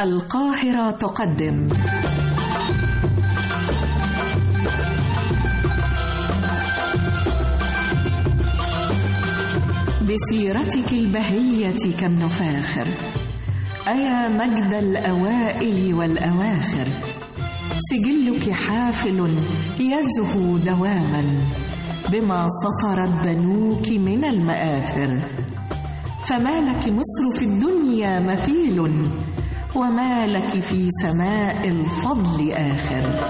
القاهرة تقدم بسيرتك البهية كم نفاخر، أيا مجد الأوائل والأواخر، سجلك حافل يزهو دواما بما سطرت بنوك من المآثر، فما لك مصر في الدنيا مثيل، وما لك في سماء الفضل آخر.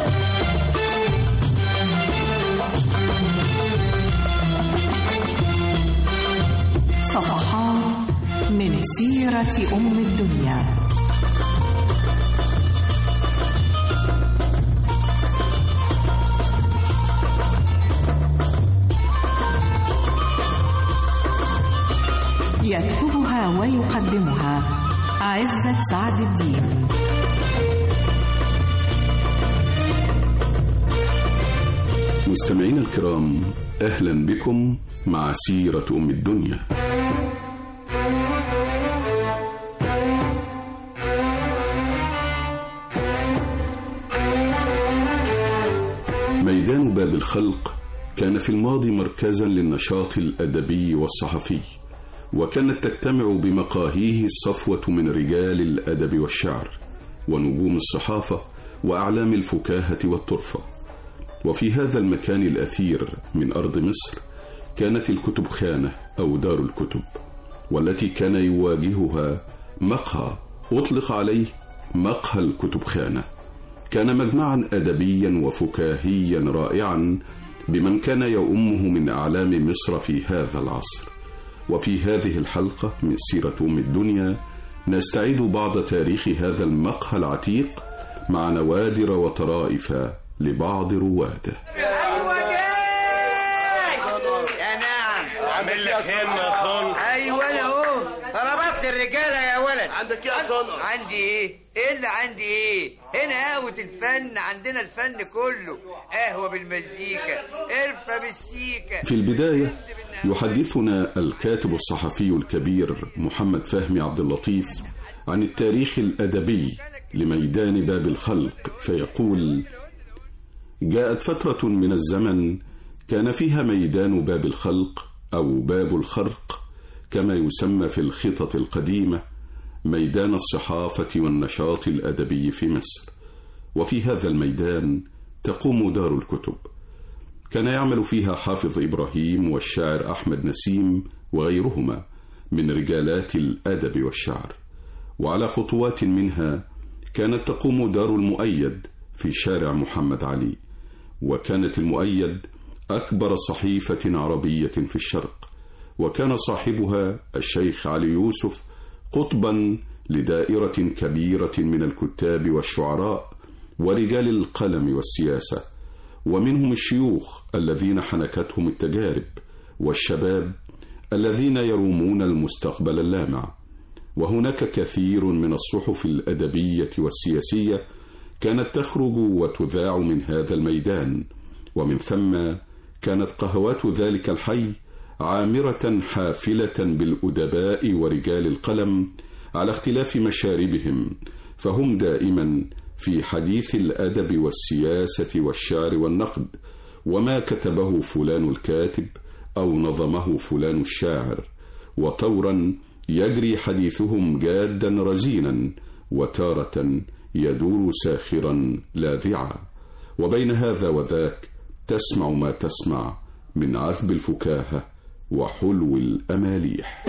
صفحات من سيرة أم الدنيا. يكتبها ويقدمها عزت سعد الدين. مستمعين الكرام، أهلا بكم مع سيرة أم الدنيا. ميدان باب الخلق كان في الماضي مركزا للنشاط الأدبي والصحفي، وكانت تجتمع بمقاهيه الصفوة من رجال الأدب والشعر ونجوم الصحافة وأعلام الفكاهة والطرفة. وفي هذا المكان الأثير من أرض مصر كانت الكتبخانة أو دار الكتب، والتي كان يواجهها مقهى أطلق عليه مقهى الكتبخانة. كان مجمعا أدبيا وفكاهيا رائعا بمن كان يؤمه من أعلام مصر في هذا العصر. وفي هذه الحلقة من سيرة أم الدنيا نستعيد بعض تاريخ هذا المقهى العتيق مع نوادر وطرائف لبعض رواده. يا نعم، عامل لك همة يا صنع. ايوه انا اهو طلبات الرجاله يا ولد. عندك ايه يا صنع؟ عندي ايه اللي عندي ايه؟ هنا قهوة الفن، عندنا الفن كله، قهوة بالمزيكا، قرفة بالسيكا. في البداية يحدثنا الكاتب الصحفي الكبير محمد فهمي عبد اللطيف عن التاريخ الأدبي لميدان باب الخلق، فيقول: جاءت فترة من الزمن كان فيها ميدان باب الخلق أو باب الخرق كما يسمى في الخطط القديمة، ميدان الصحافة والنشاط الأدبي في مصر. وفي هذا الميدان تقوم دار الكتب، كان يعمل فيها حافظ إبراهيم والشاعر أحمد نسيم وغيرهما من رجالات الأدب والشعر. وعلى خطوات منها كانت تقوم دار المؤيد في شارع محمد علي، وكانت المؤيد أكبر صحيفة عربية في الشرق، وكان صاحبها الشيخ علي يوسف قطبا لدائرة كبيرة من الكتاب والشعراء ورجال القلم والسياسة، ومنهم الشيوخ الذين حنكتهم التجارب، والشباب الذين يرومون المستقبل اللامع. وهناك كثير من الصحف الأدبية والسياسية كانت تخرج وتذاع من هذا الميدان، ومن ثم كانت قهوات ذلك الحي عامرة حافلة بالأدباء ورجال القلم على اختلاف مشاربهم، فهم دائما في حديث الأدب والسياسة والشعر والنقد، وما كتبه فلان الكاتب أو نظمه فلان الشاعر، وطورا يجري حديثهم جادا رزينا، وتارة يدور ساخرا لاذعا. وبين هذا وذاك تسمع ما تسمع من عذب الفكاهة وحلو الأماليح.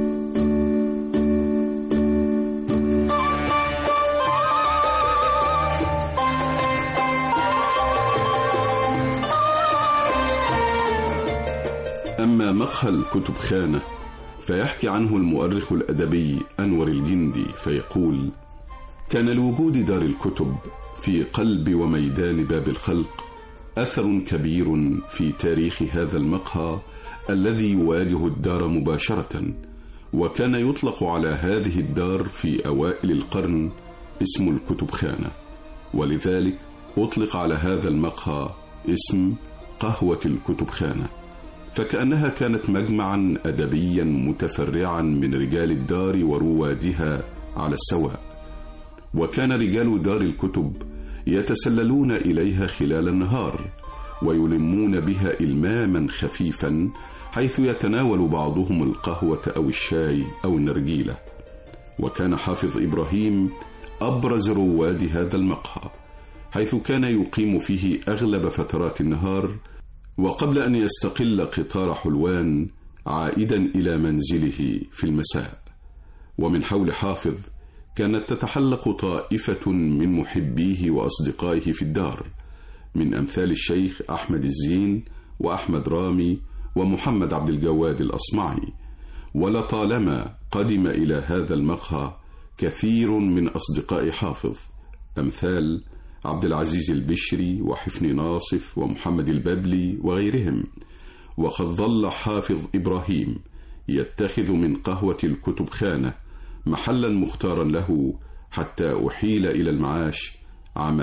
أما مقهى الكتبخانة فيحكي عنه المؤرخ الأدبي أنور الجندي، فيقول: كان لوجود دار الكتب في قلب وميدان باب الخلق أثر كبير في تاريخ هذا المقهى الذي يواجه الدار مباشرة. وكان يطلق على هذه الدار في أوائل القرن اسم الكتبخانة، ولذلك أطلق على هذا المقهى اسم قهوة الكتبخانة، فكأنها كانت مجمعا أدبيا متفرعا من رجال الدار وروادها على السواء. وكان رجال دار الكتب يتسللون إليها خلال النهار ويلمون بها إلماما خفيفا، حيث يتناول بعضهم القهوة أو الشاي أو النرجيلة. وكان حافظ إبراهيم أبرز رواد هذا المقهى، حيث كان يقيم فيه أغلب فترات النهار، وقبل أن يستقل قطار حلوان عائدا إلى منزله في المساء. ومن حول حافظ كانت تتحلق طائفة من محبيه وأصدقائه في الدار، من أمثال الشيخ أحمد الزين وأحمد رامي ومحمد عبد الجواد الأصمعي. ولطالما قدم إلى هذا المقهى كثير من أصدقاء حافظ، أمثال عبد العزيز البشري وحفني ناصف ومحمد البابلي وغيرهم. وقد ظل حافظ إبراهيم يتخذ من قهوة الكتب خانة محلا مختارا له حتى أحيل إلى المعاش عام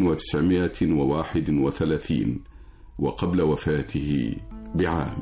1931 وقبل وفاته بعام.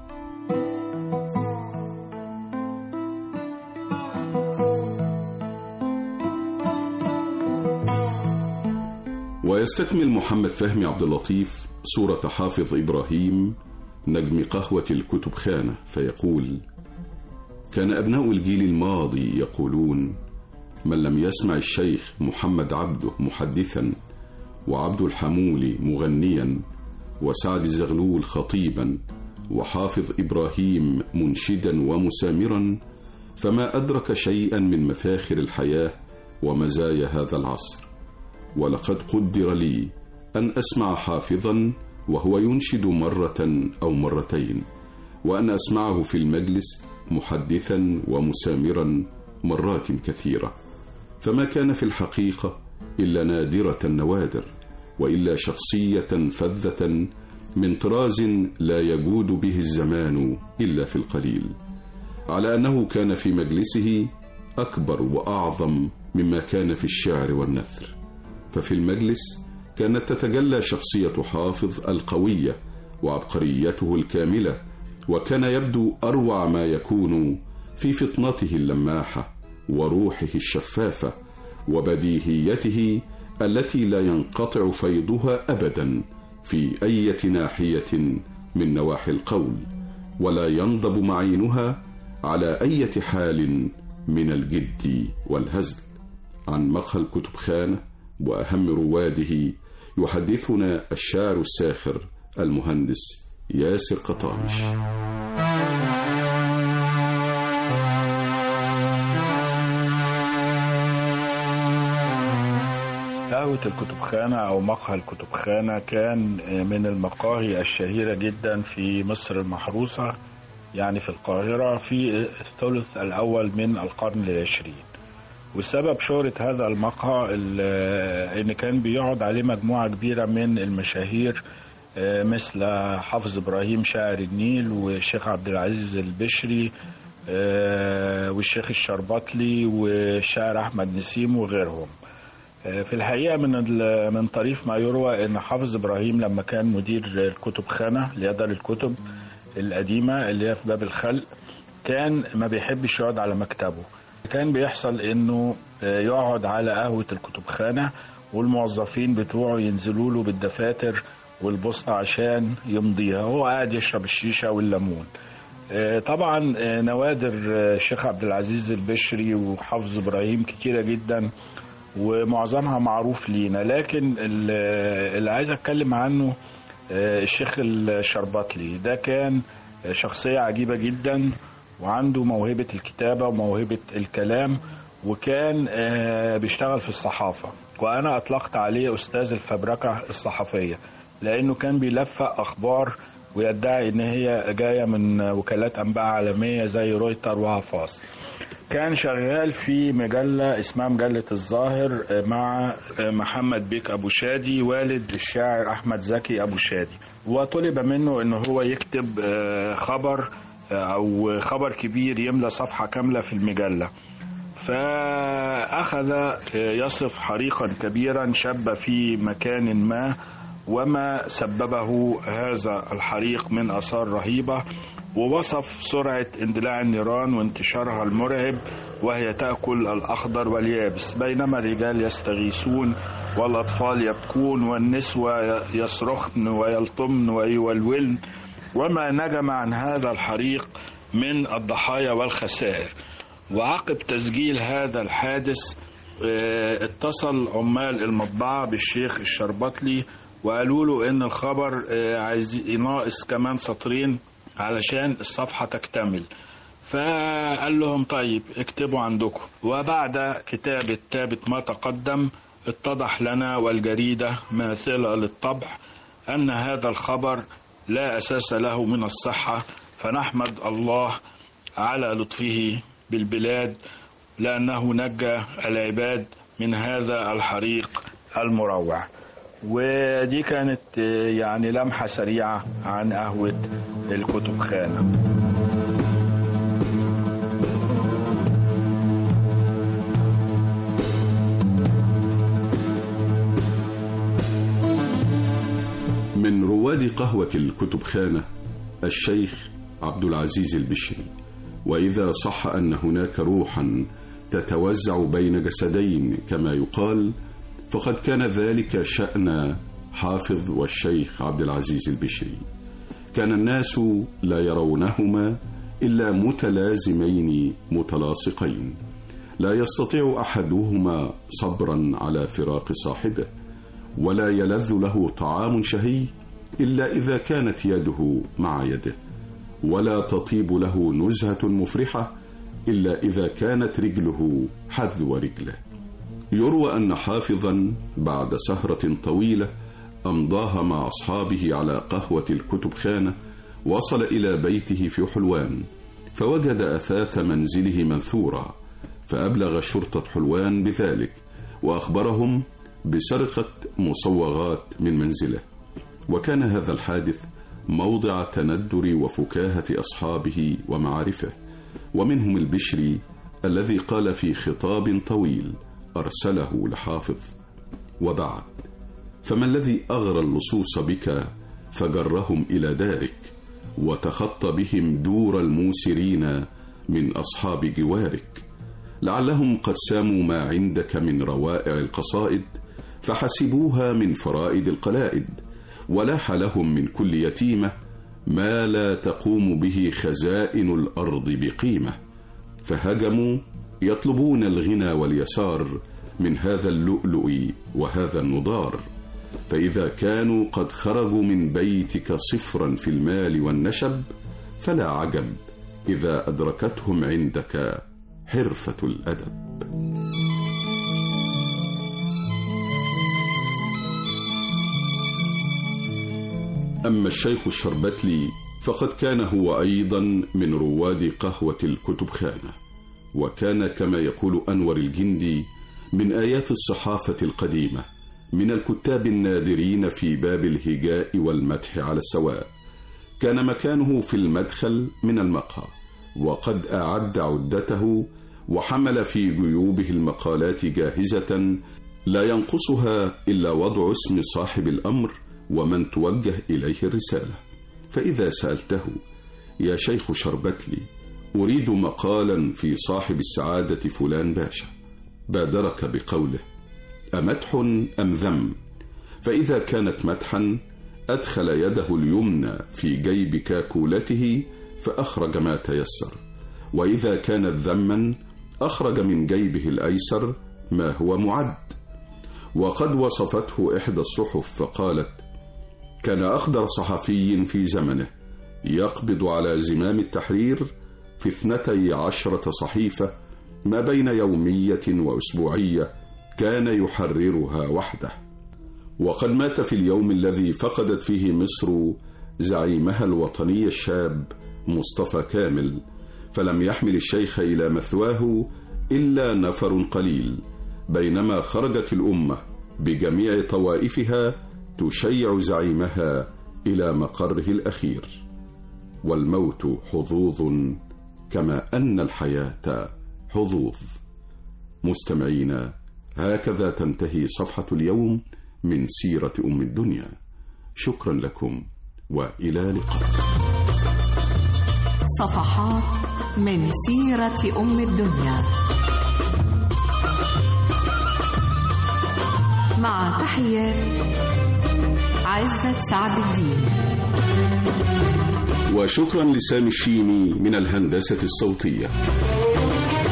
ويستكمل محمد فهمي عبد اللطيف صورة حافظ إبراهيم نجم قهوة الكتب خانة فيقول: كان أبناء الجيل الماضي يقولون: من لم يسمع الشيخ محمد عبده محدثا، وعبد الحمولي مغنيا، وسعد الزغلول خطيبا، وحافظ إبراهيم منشدا ومسامرا، فما أدرك شيئا من مفاخر الحياة ومزايا هذا العصر. ولقد قدر لي أن أسمع حافظا وهو ينشد مرة أو مرتين، وأن أسمعه في المجلس محدثا ومسامرا مرات كثيرة، فما كان في الحقيقة إلا نادرة النوادر، وإلا شخصية فذة من طراز لا يجود به الزمان إلا في القليل، على أنه كان في مجلسه أكبر وأعظم مما كان في الشعر والنثر. ففي المجلس كانت تتجلى شخصية حافظ القوية وعبقريته الكاملة، وكان يبدو أروع ما يكون في فطنته اللماحة وروحه الشفافة وبديهيته التي لا ينقطع فيضها أبدا في أي ناحية من نواحي القول، ولا ينضب معينها على أي حال من الجد والهزل. عن مقهى الكتب خانة وأهم رواده يحدثنا الشاعر الساخر المهندس ياسر قطامش. قهوة الكتبخانة أو مقهى الكتبخانة كان من المقاهي الشهيرة جدا في مصر المحروسة، يعني في القاهرة، في الثلث الأول من القرن العشرين. وسبب شهرة هذا المقهى إن كان بيقعد عليه مجموعة كبيرة من المشاهير، مثل حافظ إبراهيم شاعر النيل، والشيخ عبد العزيز البشري، والشيخ الشربطلي، والشاعر أحمد نسيم وغيرهم. في الحقيقة من طريف ما يروى إن حافظ إبراهيم لما كان مدير الكتبخانة لدار الكتب القديمة اللي هي في باب الخلق، كان ما بيحبش يقعد على مكتبه. كان بيحصل إنه يقعد على قهوة الكتبخانة والموظفين بتوعه ينزلوا له بالدفاتر والبسطة عشان يمضيها، هو قاعد يشرب الشيشة والليمون. طبعا نوادر الشيخ عبد العزيز البشري وحافظ إبراهيم كتيرة جدا ومعظمها معروف لينا، لكن اللي عايز أتكلم عنه الشيخ الشربطلي. ده كان شخصية عجيبة جدا وعنده موهبة الكتابة وموهبة الكلام، وكان بيشتغل في الصحافة، وأنا أطلقت عليه أستاذ الفبركة الصحفية، لأنه كان بيلفق أخبار ويدعي إن هي جاية من وكالات أنباء عالمية زي رويتر وهافاس. كان شغال في مجلة اسمها مجلة الظاهر مع محمد بيك أبو شادي والد الشاعر أحمد زكي أبو شادي، وطلب منه إنه هو يكتب خبر أو خبر كبير يملى صفحة كاملة في المجلة. فأخذ يصف حريقا كبيرا شب في مكان ما، وما سببه هذا الحريق من آثار رهيبة، ووصف سرعة اندلاع النيران وانتشارها المرعب وهي تأكل الأخضر واليابس، بينما الرجال يستغيثون والأطفال يبكون والنسوة يصرخن ويلطمن ويولولن، وما نجم عن هذا الحريق من الضحايا والخسائر. وعقب تسجيل هذا الحادث اتصل عمال المطبعة بالشيخ الشربتلي وقالوا له ان الخبر عايز ناقص كمان سطرين علشان الصفحة تكتمل، فقال لهم طيب اكتبوا عندكم. وبعد كتابة تابت ما تقدم اتضح لنا والجريدة ماثلة للطبع أن هذا الخبر لا أساس له من الصحة، فنحمد الله على لطفه بالبلاد لأنه نجى العباد من هذا الحريق المروع. ودي كانت يعني لمحة سريعة عن قهوة الكتبخانة. من رواد قهوة الكتبخانة الشيخ عبد العزيز البشري. وإذا صح أن هناك روحا تتوزع بين جسدين كما يقال، فقد كان ذلك شأن حافظ والشيخ عبد العزيز البشري. كان الناس لا يرونهما إلا متلازمين متلاصقين، لا يستطيع أحدهما صبرا على فراق صاحبه، ولا يلذ له طعام شهي إلا إذا كانت يده مع يده، ولا تطيب له نزهة مفرحة إلا إذا كانت رجله حذو رجله. يروى أن حافظا بعد سهرة طويلة أمضاها مع أصحابه على قهوة الكتبخانة وصل إلى بيته في حلوان، فوجد أثاث منزله منثورا، فأبلغ شرطة حلوان بذلك وأخبرهم بسرقة مصوغات من منزله. وكان هذا الحادث موضع تندر وفكاهة أصحابه ومعارفه، ومنهم البشري الذي قال في خطاب طويل أرسله لحافظ: وبعد، فما الذي أغرى اللصوص بك فجرهم إلى دارك، وتخطى بهم دور الموسرين من أصحاب جوارك، لعلهم قد ساموا ما عندك من روائع القصائد فحسبوها من فرائد القلائد، ولاح لهم من كل يتيمة ما لا تقوم به خزائن الأرض بقيمة، فهجموا يطلبون الغنى واليسار من هذا اللؤلؤ وهذا النضار، فإذا كانوا قد خرجوا من بيتك صفرا في المال والنشب، فلا عجب إذا أدركتهم عندك حرفة الأدب. أما الشيخ الشربتلي فقد كان هو أيضا من رواد قهوة الكتبخانة، وكان كما يقول أنور الجندي من آيات الصحافة القديمة، من الكتاب النادرين في باب الهجاء والمدح على السواء. كان مكانه في المدخل من المقهى، وقد أعد عدته وحمل في جيوبه المقالات جاهزة لا ينقصها إلا وضع اسم صاحب الأمر ومن توجه إليه الرسالة. فإذا سألته: يا شيخ شربتلي، أريد مقالا في صاحب السعادة فلان باشا، بادرك بقوله: أمدح أم ذم؟ فإذا كانت مدحا أدخل يده اليمنى في جيب كاكولته فأخرج ما تيسر، وإذا كانت ذما أخرج من جيبه الأيسر ما هو معد. وقد وصفته إحدى الصحف فقالت: كان أخضر صحفي في زمنه يقبض على زمام التحرير في 12 صحيفة ما بين يومية وأسبوعية كان يحررها وحده. وقد مات في اليوم الذي فقدت فيه مصر زعيمها الوطني الشاب مصطفى كامل، فلم يحمل الشيخ إلى مثواه إلا نفر قليل، بينما خرجت الأمة بجميع طوائفها تشيع زعيمها إلى مقره الأخير. والموت حظوظ كما أن الحياة حظوظ. مستمعينا، هكذا تنتهي صفحة اليوم من سيرة أم الدنيا، شكرا لكم وإلى لقاء. صفحات من سيرة أم الدنيا، مع تحيات عزت سعد الدين. وشكرا لسامي الشيمي من الهندسة الصوتية.